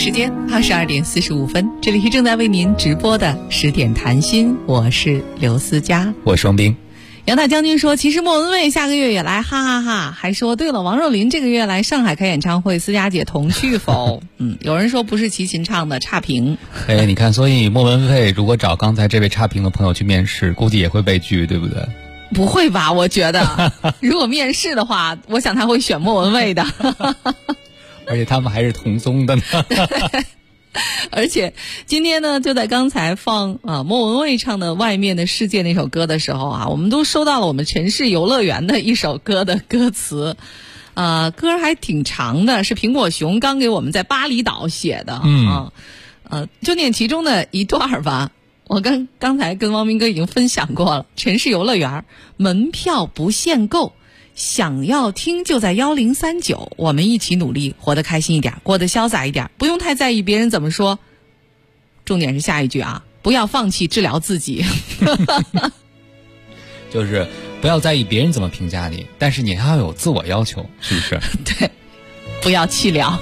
时间22点45分，这里是正在为您直播的10点谈心，我是刘思佳， 我是双冰。 杨大将军说，其实莫文蔚下个月也来，哈哈哈。还说，对了，王若琳这个月来上海开演唱会，思佳姐同去否？有人说不是齐秦唱的，差评。 你看，所以莫文蔚如果找刚才这位差评的朋友去面试，估计也会被拒，对不对？ 不会吧？我觉得，如果面试的话，我想他会选莫文蔚的。 而且他们还是同宗的呢。 而且今天呢，就在刚才放莫文蔚唱的《外面的世界》那首歌的时候啊，我们都收到了我们城市游乐园的一首歌的歌词，歌还挺长的，是苹果熊刚给我们在巴厘岛写的就念其中的一段吧。我刚才跟汪明哥已经分享过了，城市游乐园门票不限购，想要听就在1039，我们一起努力，活得开心一点，过得潇洒一点，不用太在意别人怎么说。重点是下一句啊，不要放弃治疗自己。 就是不要在意别人怎么评价你，但是你还要有自我要求，是不是？ 对，不要气疗。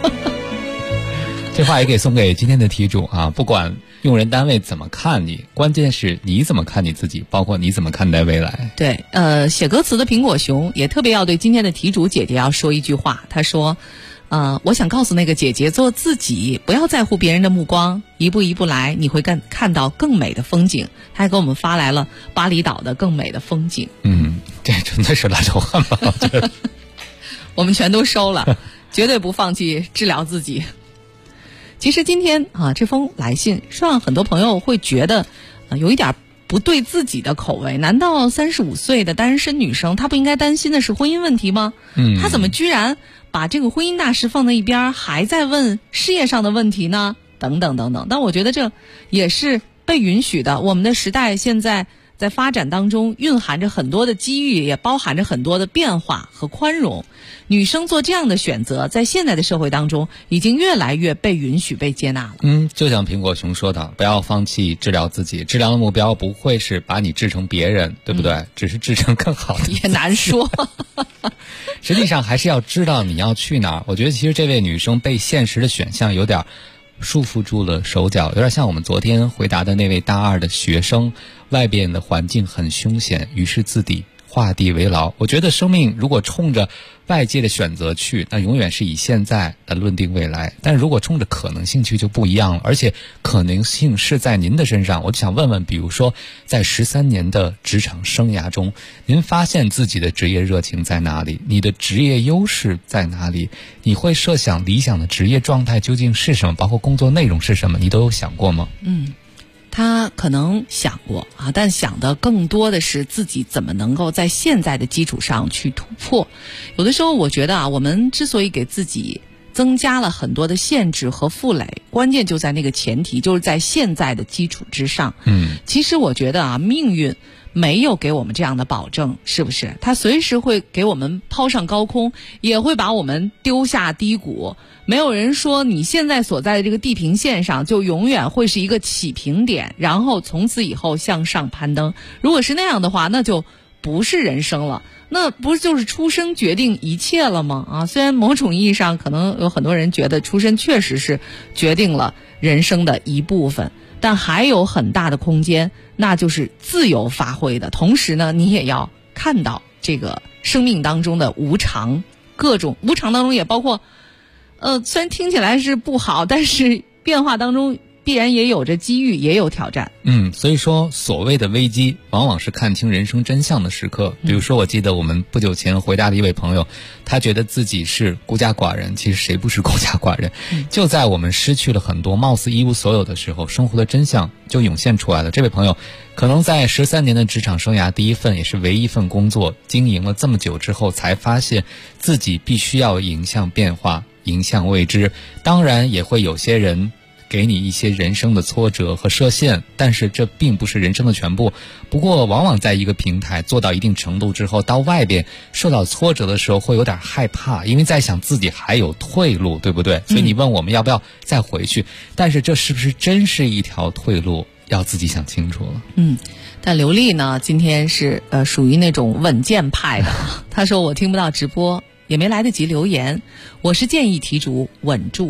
这话也给送给今天的题主啊，不管用人单位怎么看你，关键是你怎么看你自己，包括你怎么看待未来。 对，写歌词的苹果熊也特别要对今天的题主姐姐要说一句话，她说我想告诉那个姐姐，做自己，不要在乎别人的目光，一步一步来，你会看到更美的风景。她还给我们发来了巴厘岛的更美的风景。 这真的是烂透汗吧，我觉得。 我们全都收了，绝对不放弃治疗自己。其实今天这封来信是让很多朋友会觉得有一点不对自己的口味。难道35岁的单身女生她不应该担心的是婚姻问题吗？她怎么居然把这个婚姻大事放在一边，还在问事业上的问题呢？等等等等。但我觉得这也是被允许的。我们的时代现在在发展当中蕴含着很多的机遇，也包含着很多的变化和宽容。女生做这样的选择，在现在的社会当中已经越来越被允许被接纳了。 就像苹果熊说的，不要放弃治疗自己，治疗的目标不会是把你治成别人，对不对？只是治成更好的。 也难说。 实际上还是要知道你要去哪儿。我觉得其实这位女生被现实的选项有点束缚住了手脚，有点像我们昨天回答的那位大2的学生，外边的环境很凶险，于是自己画地为牢。我觉得生命如果冲着外界的选择去，那永远是以现在来论定未来，但如果冲着可能性去就不一样了，而且可能性是在您的身上。我就想问问，比如说在13年的职场生涯中，您发现自己的职业热情在哪里？你的职业优势在哪里？你会设想理想的职业状态究竟是什么？包括工作内容是什么？你都有想过吗？ 他可能想过但想的更多的是自己怎么能够在现在的基础上去突破。有的时候我觉得我们之所以给自己增加了很多的限制和负累，关键就在那个前提，就是在现在的基础之上。其实我觉得命运没有给我们这样的保证，是不是？他随时会给我们抛上高空，也会把我们丢下低谷。没有人说你现在所在的这个地平线上就永远会是一个起平点，然后从此以后向上攀登。如果是那样的话，那就不是人生了，那不就是出生决定一切了吗？虽然某种意义上可能有很多人觉得出生确实是决定了人生的一部分，但还有很大的空间，那就是自由发挥的。同时呢，你也要看到这个生命当中的无常，各种无常当中也包括虽然听起来是不好，但是变化当中必然也有着机遇，也有挑战。 所以说所谓的危机往往是看清人生真相的时刻。比如说我记得我们不久前回答的一位朋友，他觉得自己是孤家寡人，其实谁不是孤家寡人？就在我们失去了很多貌似一无所有的时候，生活的真相就涌现出来了。这位朋友可能在13年的职场生涯第一份也是唯一一份工作，经营了这么久之后，才发现自己必须要迎向变化，迎向未知。当然也会有些人给你一些人生的挫折和设限，但是这并不是人生的全部。不过往往在一个平台做到一定程度之后，到外边受到挫折的时候会有点害怕，因为在想自己还有退路，对不对？所以你问我们要不要再回去，但是这是不是真是一条退路，要自己想清楚了。 但刘丽呢，今天是属于那种稳健派的。她说我听不到直播，也没来得及留言，我是建议题主稳住。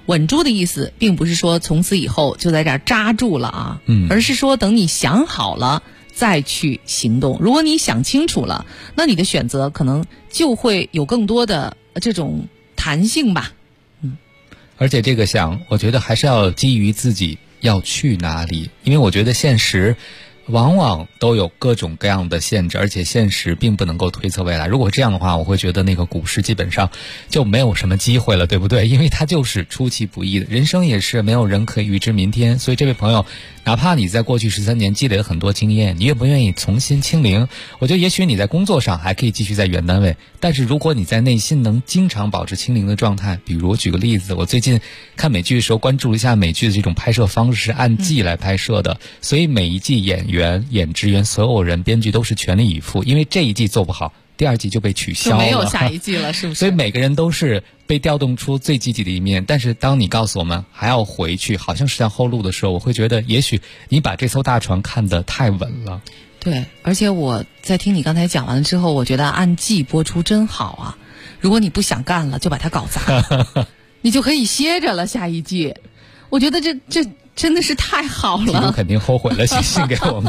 稳住的意思并不是说从此以后就在这儿扎住了啊，而是说等你想好了再去行动。如果你想清楚了，那你的选择可能就会有更多的这种弹性吧。 而且这个想，我觉得还是要基于自己要去哪里，因为我觉得现实往往都有各种各样的限制，而且现实并不能够推测未来。如果这样的话，我会觉得那个股市基本上就没有什么机会了，对不对？因为它就是出其不意的，人生也是没有人可以预知明天。所以这位朋友，哪怕你在过去13年积累了很多经验，你愿不愿意重新清零？我觉得也许你在工作上还可以继续在原单位，但是如果你在内心能经常保持清零的状态，比如我举个例子，我最近看美剧的时候关注了一下美剧的这种拍摄方式，是按季来拍摄的，所以每一季演员、演职员、所有人、编剧都是全力以赴，因为这一季做不好，第二季就被取消了， 就没有下一季了，是不是？ 所以每个人都是被调动出最积极的一面，但是当你告诉我们还要回去，好像是向后路的时候，我会觉得也许你把这艘大船看得太稳了。 对，而且我在听你刚才讲完了之后，我觉得按季播出真好啊。如果你不想干了，就把它搞砸你就可以歇着了下一季。我觉得这真的是太好了。 体育肯定后悔了，写信给我们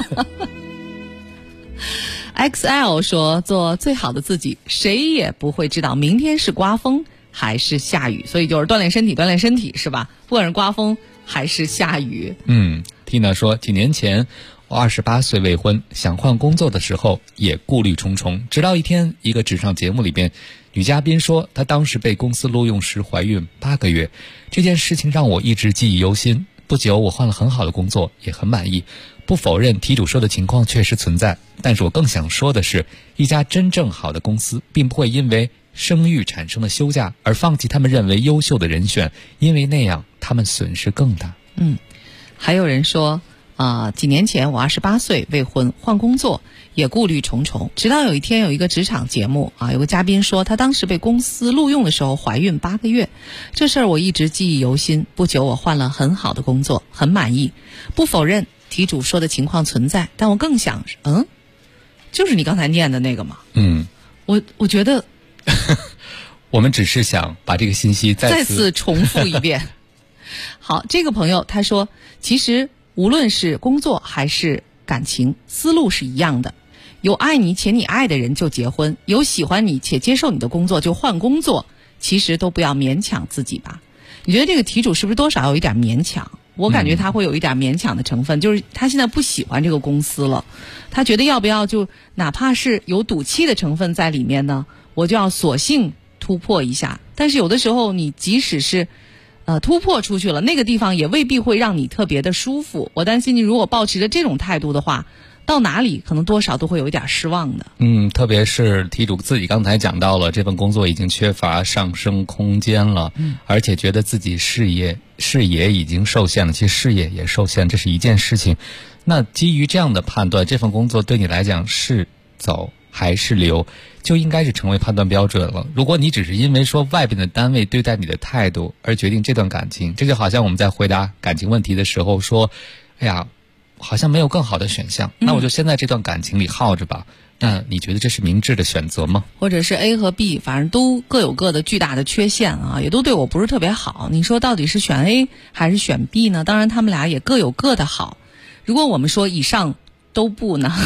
XL 说，做最好的自己，谁也不会知道明天是刮风还是下雨，所以就是锻炼身体是吧？不管是刮风还是下雨。 Tina 说，几年前我28岁未婚，想换工作的时候也顾虑重重，直到一天一个纸上节目里边，女嘉宾说她当时被公司录用时怀孕8个月，这件事情让我一直记忆犹新。不久我换了很好的工作，也很满意。不否认题主说的情况确实存在，但是我更想说的是，一家真正好的公司并不会因为生育产生的休假而放弃他们认为优秀的人选，因为那样他们损失更大。 还有人说几年前我28岁未婚，换工作也顾虑重重，直到有一天有一个职场节目有个嘉宾说他当时被公司录用的时候怀孕8个月，这事儿我一直记忆犹新。不久我换了很好的工作，很满意。不否认题主说的情况存在，但我更想就是你刚才念的那个嘛。我觉得我们只是想把这个信息再次重复一遍好，这个朋友他说，其实无论是工作还是感情，思路是一样的。有爱你且你爱的人就结婚，有喜欢你且接受你的工作就换工作，其实都不要勉强自己吧。你觉得这个题主是不是多少有一点勉强？我感觉他会有一点勉强的成分，就是他现在不喜欢这个公司了，他觉得要不要就哪怕是有赌气的成分在里面呢，我就要索性突破一下。但是有的时候你即使是突破出去了，那个地方也未必会让你特别的舒服。我担心你如果抱持着这种态度的话，到哪里可能多少都会有一点失望的。 特别是题主自己刚才讲到了，这份工作已经缺乏上升空间了，而且觉得自己视野已经受限了，其实事业也受限，这是一件事情。那基于这样的判断，这份工作对你来讲是走还是留，就应该是成为判断标准了。如果你只是因为说外边的单位对待你的态度而决定这段感情，这就好像我们在回答感情问题的时候说，哎呀，好像没有更好的选项，那我就先在这段感情里耗着吧。那你觉得这是明智的选择吗？ 或者是 A 和 B 反正都各有各的巨大的缺陷也都对我不是特别好，你说到底是选 A 还是选 B 呢？当然他们俩也各有各的好。如果我们说以上都不呢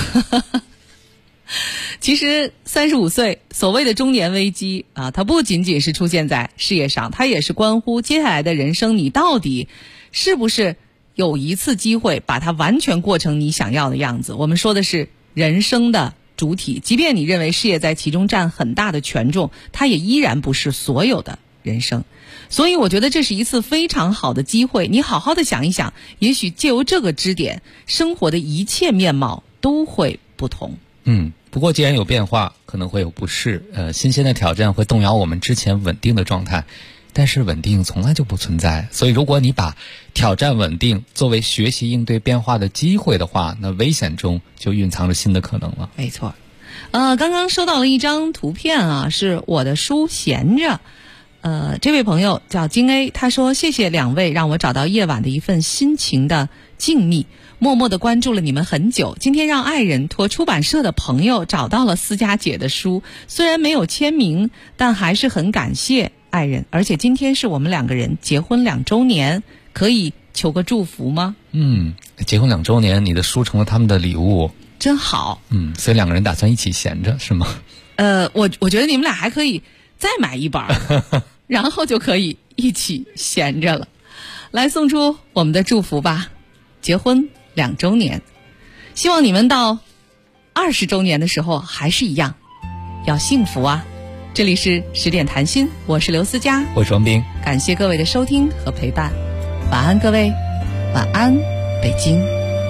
其实35岁所谓的中年危机它不仅仅是出现在事业上，它也是关乎接下来的人生，你到底是不是有一次机会把它完全过成你想要的样子。我们说的是人生的主体，即便你认为事业在其中占很大的权重，它也依然不是所有的人生。所以我觉得这是一次非常好的机会，你好好的想一想，也许借由这个支点，生活的一切面貌都会不同。 不过既然有变化，可能会有不适，新鲜的挑战会动摇我们之前稳定的状态，但是稳定从来就不存在。所以如果你把挑战稳定作为学习应对变化的机会的话，那危险中就蕴藏着新的可能了。 没错。刚刚收到了一张图片是我的书闲着。这位朋友叫金 A， 他说，谢谢两位让我找到夜晚的一份心情的静谧，默默地关注了你们很久，今天让爱人托出版社的朋友找到了思佳姐的书，虽然没有签名，但还是很感谢爱人，而且今天是我们2个人结婚2周年，可以求个祝福吗？ 结婚2周年，你的书成了他们的礼物， 真好。 所以2个人打算一起闲着是吗？ 我觉得你们俩还可以再买一本然后就可以一起闲着了。来送出我们的祝福吧，结婚2周年，希望你们到20周年的时候还是一样，要幸福啊！这里是10点谈心，我是刘思佳， 我是王斌， 感谢各位的收听和陪伴，晚安各位，晚安北京。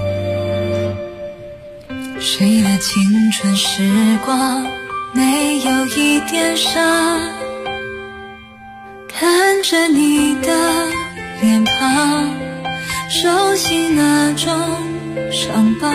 谁的青春时光没有一点伤？看着你的脸庞，熟悉那种伤疤，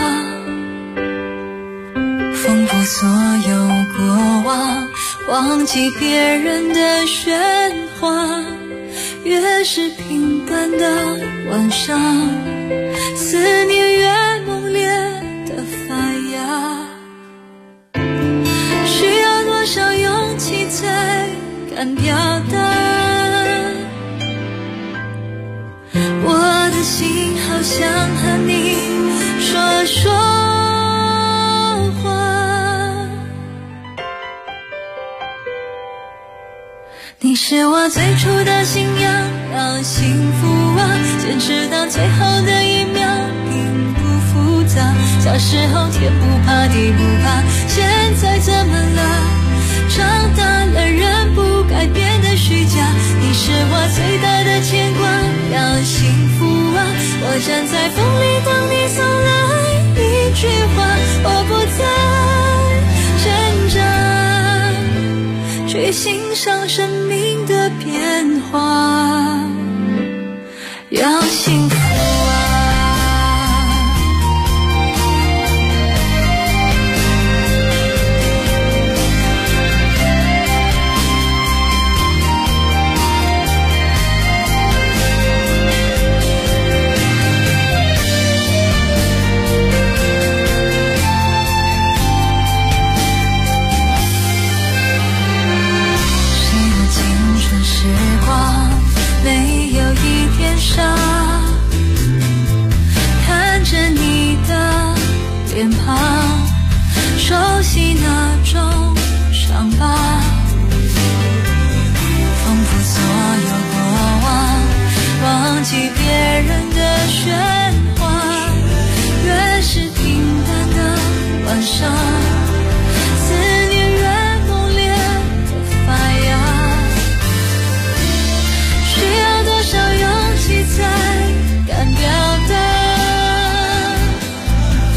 丰富所有过往，忘记别人的喧哗。越是平淡的晚上，思念越猛烈的发芽。需要多少勇气才敢表达？我的心好想和你说说话。你是我最初的信仰，让幸福啊坚持到最后的一秒，并不复杂。小时候天不怕地不怕，现在怎么了？长大了人不改变的虚假。你是我最大的牵挂，让幸福啊我站在风里等你送来一句话。我不再挣扎，去欣赏生命的变化。